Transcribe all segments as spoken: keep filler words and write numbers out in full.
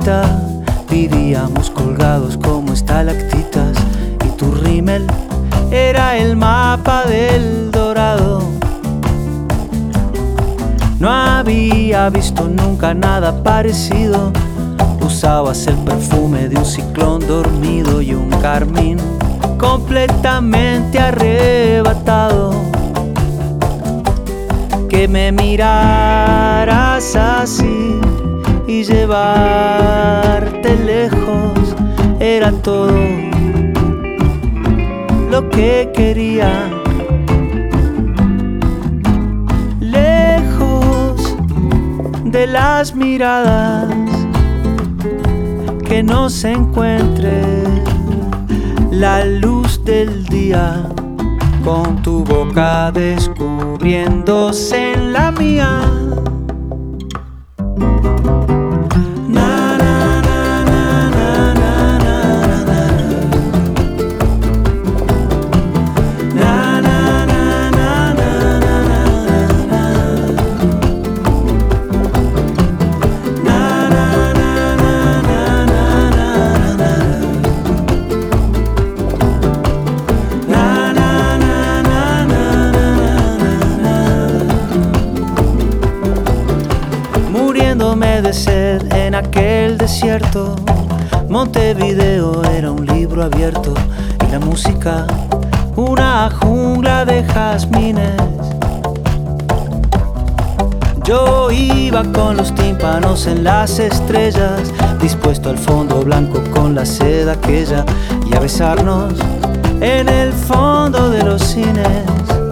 escuelita vivíamos colgados como estalactitas y tu rímel era el mapa del Dorado. No había visto nunca nada parecido. Usabas el perfume de un ciclón dormido y un carmín completamente arrebatado. Que me miraras así y llevarte lejos era todo lo que quería. Lejos de las miradas, que no se encuentre la luz del día, con tu boca descubriéndose en la mía. De sed en aquel desierto, Montevideo era un libro abierto y la música una jungla de jazmines. Yo iba con los tímpanos en las estrellas, dispuesto al fondo blanco con la seda aquella, y a besarnos en el fondo de los cines.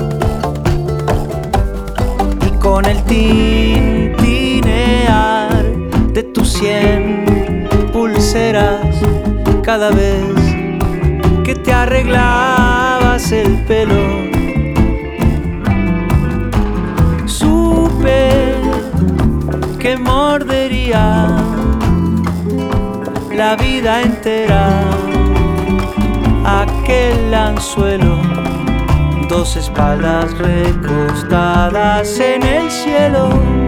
Y con el tintinear de tus cien pulseras cada vez que te arreglabas el pelo, supe que mordería la vida entera aquel anzuelo, dos espaldas recostadas en el cielo.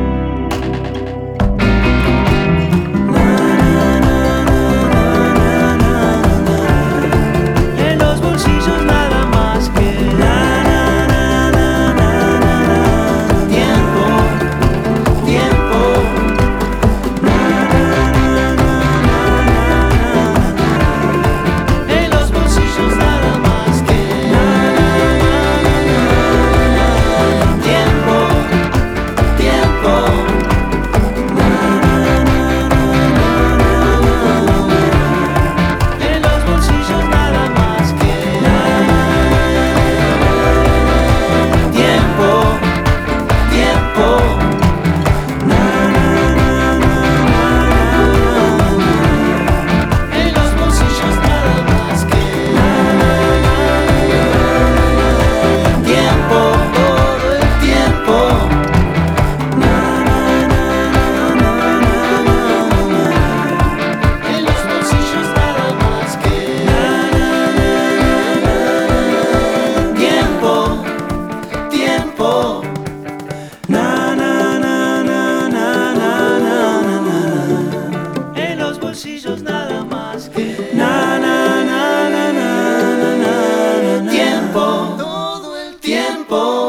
Nada más que na na na na na na na, tiempo, todo el tiempo.